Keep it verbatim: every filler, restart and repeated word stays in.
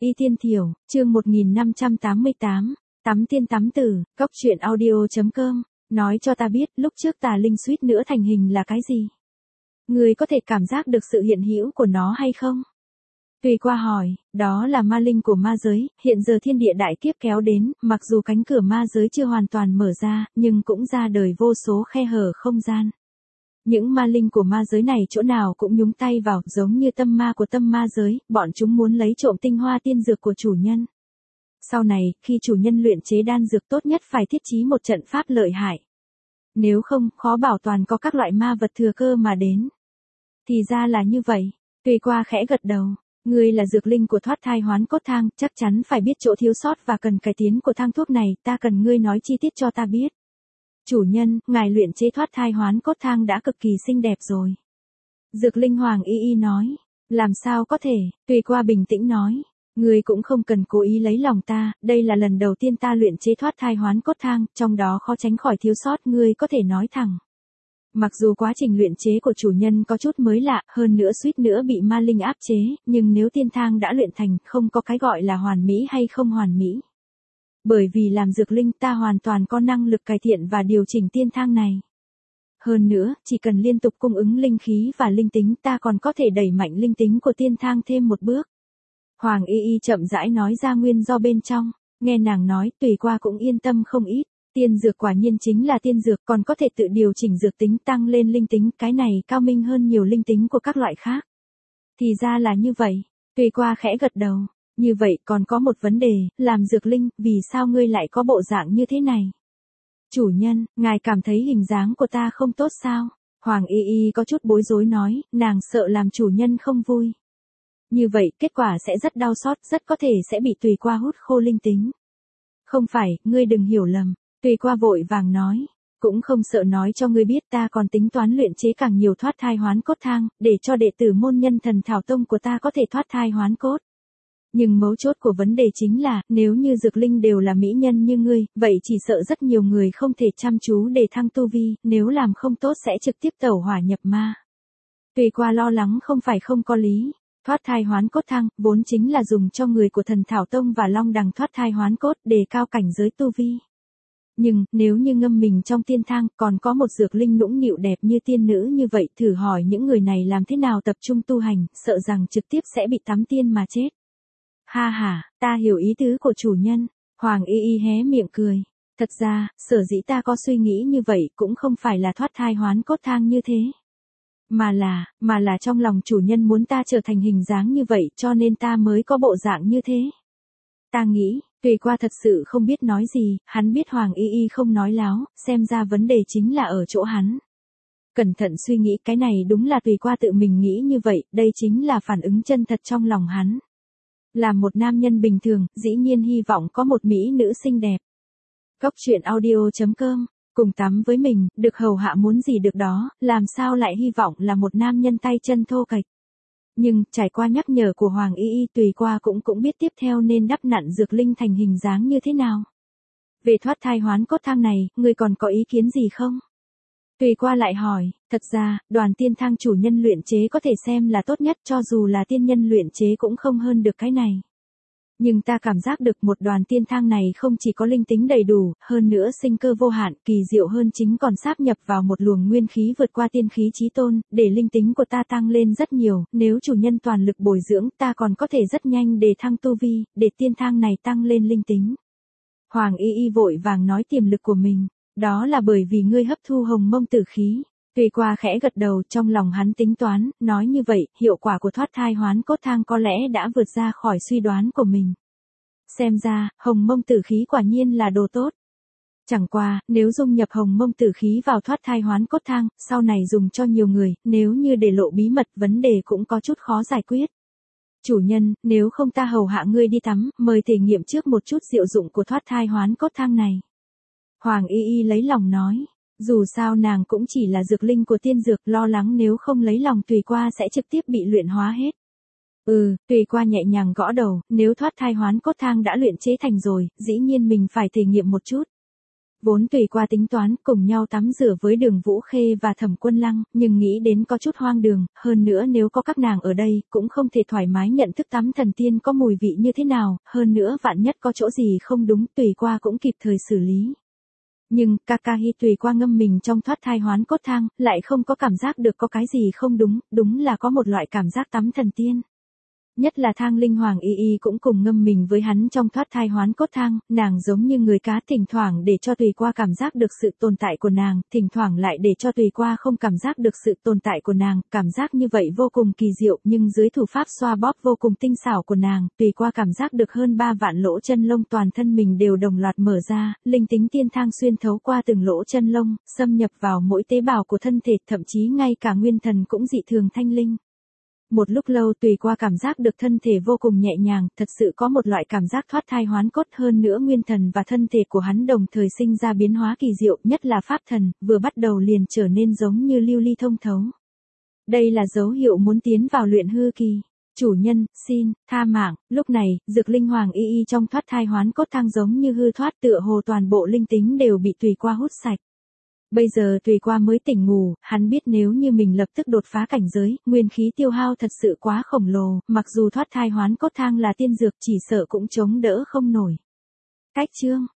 Y Tiên Thiểu, chương một nghìn năm trăm tám mươi tám, Tắm Tiên Tắm Tử, Cóc Truyện Audio chấm com, nói cho ta biết lúc trước tà linh suýt nữa thành hình là cái gì? Người có thể cảm giác được sự hiện hữu của nó hay không? Tùy Qua hỏi, đó là ma linh của ma giới, hiện giờ thiên địa đại kiếp kéo đến, mặc dù cánh cửa ma giới chưa hoàn toàn mở ra, nhưng cũng ra đời vô số khe hở không gian. Những ma linh của ma giới này chỗ nào cũng nhúng tay vào, giống như tâm ma của tâm ma giới, bọn chúng muốn lấy trộm tinh hoa tiên dược của chủ nhân. Sau này, khi chủ nhân luyện chế đan dược tốt nhất phải thiết trí một trận pháp lợi hại. Nếu không, khó bảo toàn có các loại ma vật thừa cơ mà đến. Thì ra là như vậy. Tùy Qua khẽ gật đầu. Ngươi là dược linh của thoát thai hoán cốt thang, chắc chắn phải biết chỗ thiếu sót và cần cải tiến của thang thuốc này, ta cần ngươi nói chi tiết cho ta biết. Chủ nhân, ngài luyện chế thoát thai hoán cốt thang đã cực kỳ xinh đẹp rồi. Dược linh Hoàng Y Y nói. Làm sao có thể, Tùy Qua bình tĩnh nói. Ngươi cũng không cần cố ý lấy lòng ta, đây là lần đầu tiên ta luyện chế thoát thai hoán cốt thang, trong đó khó tránh khỏi thiếu sót, ngươi có thể nói thẳng. Mặc dù quá trình luyện chế của chủ nhân có chút mới lạ, hơn nữa suýt nữa bị ma linh áp chế, nhưng nếu tiên thang đã luyện thành, không có cái gọi là hoàn mỹ hay không hoàn mỹ. Bởi vì làm dược linh ta hoàn toàn có năng lực cải thiện và điều chỉnh tiên thang này. Hơn nữa, chỉ cần liên tục cung ứng linh khí và linh tính ta còn có thể đẩy mạnh linh tính của tiên thang thêm một bước. Hoàng Y Y chậm rãi nói ra nguyên do bên trong, nghe nàng nói Tùy Qua cũng yên tâm không ít. Tiên dược quả nhiên chính là tiên dược, còn có thể tự điều chỉnh dược tính tăng lên linh tính, cái này cao minh hơn nhiều linh tính của các loại khác. Thì ra là như vậy, Tùy Qua khẽ gật đầu, như vậy còn có một vấn đề, làm dược linh, vì sao ngươi lại có bộ dạng như thế này? Chủ nhân, ngài cảm thấy hình dáng của ta không tốt sao? Hoàng Y Y có chút bối rối nói, nàng sợ làm chủ nhân không vui. Như vậy, kết quả sẽ rất đau xót, rất có thể sẽ bị Tùy Qua hút khô linh tính. Không phải, ngươi đừng hiểu lầm. Tùy Qua vội vàng nói, cũng không sợ nói cho ngươi biết ta còn tính toán luyện chế càng nhiều thoát thai hoán cốt thang, để cho đệ tử môn nhân thần thảo tông của ta có thể thoát thai hoán cốt. Nhưng mấu chốt của vấn đề chính là, nếu như dược linh đều là mỹ nhân như ngươi, vậy chỉ sợ rất nhiều người không thể chăm chú để thăng tu vi, nếu làm không tốt sẽ trực tiếp tẩu hỏa nhập ma. Tùy Qua lo lắng không phải không có lý. Thoát thai hoán cốt thang, vốn chính là dùng cho người của thần thảo tông và long đằng thoát thai hoán cốt để cao cảnh giới tu vi. Nhưng, nếu như ngâm mình trong tiên thang, còn có một dược linh nũng nịu đẹp như tiên nữ như vậy, thử hỏi những người này làm thế nào tập trung tu hành, sợ rằng trực tiếp sẽ bị tắm tiên mà chết. Ha ha, ta hiểu ý tứ của chủ nhân. Hoàng Y Y hé miệng cười. Thật ra, sở dĩ ta có suy nghĩ như vậy cũng không phải là thoát thai hoán cốt thang như thế. Mà là, mà là trong lòng chủ nhân muốn ta trở thành hình dáng như vậy cho nên ta mới có bộ dạng như thế. Ta nghĩ, Tùy Qua thật sự không biết nói gì, hắn biết Hoàng Y Y không nói láo, xem ra vấn đề chính là ở chỗ hắn. Cẩn thận suy nghĩ cái này đúng là Tùy Qua tự mình nghĩ như vậy, đây chính là phản ứng chân thật trong lòng hắn. Là một nam nhân bình thường, dĩ nhiên hy vọng có một mỹ nữ xinh đẹp. Cóc Truyện Audio chấm com, cùng tắm với mình, được hầu hạ muốn gì được đó, làm sao lại hy vọng là một nam nhân tay chân thô kệch. Nhưng, trải qua nhắc nhở của Hoàng Y Y Tùy Qua cũng cũng biết tiếp theo nên đắp nặn dược linh thành hình dáng như thế nào. Về thoát thai hoán cốt thang này, ngươi còn có ý kiến gì không? Tùy Qua lại hỏi, thật ra, đoàn tiên thang chủ nhân luyện chế có thể xem là tốt nhất cho dù là tiên nhân luyện chế cũng không hơn được cái này. Nhưng ta cảm giác được một đoàn tiên thang này không chỉ có linh tính đầy đủ, hơn nữa sinh cơ vô hạn, kỳ diệu hơn chính còn sáp nhập vào một luồng nguyên khí vượt qua tiên khí chí tôn, để linh tính của ta tăng lên rất nhiều, nếu chủ nhân toàn lực bồi dưỡng ta còn có thể rất nhanh để thăng tu vi, để tiên thang này tăng lên linh tính. Hoàng Y Y vội vàng nói tiềm lực của mình, đó là bởi vì ngươi hấp thu hồng mông tử khí. Tùy Qua khẽ gật đầu, trong lòng hắn tính toán, nói như vậy, hiệu quả của thoát thai hoán cốt thang có lẽ đã vượt ra khỏi suy đoán của mình. Xem ra, hồng mông tử khí quả nhiên là đồ tốt. Chẳng qua, nếu dung nhập hồng mông tử khí vào thoát thai hoán cốt thang, sau này dùng cho nhiều người, nếu như để lộ bí mật vấn đề cũng có chút khó giải quyết. Chủ nhân, nếu không ta hầu hạ ngươi đi tắm, mời thể nghiệm trước một chút diệu dụng của thoát thai hoán cốt thang này. Hoàng Y Y lấy lòng nói. Dù sao nàng cũng chỉ là dược linh của tiên dược, lo lắng nếu không lấy lòng Tùy Qua sẽ trực tiếp bị luyện hóa hết. Ừ, Tùy Qua nhẹ nhàng gõ đầu, nếu thoát thai hoán cốt thang đã luyện chế thành rồi, dĩ nhiên mình phải thể nghiệm một chút. Vốn tùy qua tính toán cùng nhau tắm rửa với Đường Vũ Khê và Thẩm Quân Lăng, nhưng nghĩ đến có chút hoang đường, hơn nữa nếu có các nàng ở đây, cũng không thể thoải mái nhận thức tắm thần tiên có mùi vị như thế nào, hơn nữa vạn nhất có chỗ gì không đúng, tùy qua cũng kịp thời xử lý. Nhưng, Kakahi tùy qua ngâm mình trong thoát thai hoán cốt thang, lại không có cảm giác được có cái gì không đúng, đúng là có một loại cảm giác tắm thần tiên. Nhất là Thang Linh Hoàng y y cũng cùng ngâm mình với hắn trong thoát thai hoán cốt thang, nàng giống như người cá thỉnh thoảng để cho tùy qua cảm giác được sự tồn tại của nàng, thỉnh thoảng lại để cho tùy qua không cảm giác được sự tồn tại của nàng, cảm giác như vậy vô cùng kỳ diệu, nhưng dưới thủ pháp xoa bóp vô cùng tinh xảo của nàng, tùy qua cảm giác được hơn ba vạn lỗ chân lông toàn thân mình đều đồng loạt mở ra, linh tính tiên thang xuyên thấu qua từng lỗ chân lông, xâm nhập vào mỗi tế bào của thân thể, thậm chí ngay cả nguyên thần cũng dị thường thanh linh. Một lúc lâu tùy qua cảm giác được thân thể vô cùng nhẹ nhàng, thật sự có một loại cảm giác thoát thai hoán cốt, hơn nữa nguyên thần và thân thể của hắn đồng thời sinh ra biến hóa kỳ diệu, nhất là pháp thần, vừa bắt đầu liền trở nên giống như lưu ly thông thấu. Đây là dấu hiệu muốn tiến vào luyện hư kỳ. Chủ nhân, xin, tha mạng, lúc này, Dược Linh Hoàng y y trong thoát thai hoán cốt thang giống như hư thoát, tựa hồ toàn bộ linh tính đều bị tùy qua hút sạch. Bây giờ tùy qua mới tỉnh ngủ, hắn biết nếu như mình lập tức đột phá cảnh giới, nguyên khí tiêu hao thật sự quá khổng lồ, mặc dù thoát thai hoán cốt thang là tiên dược chỉ sợ cũng chống đỡ không nổi. Cách chương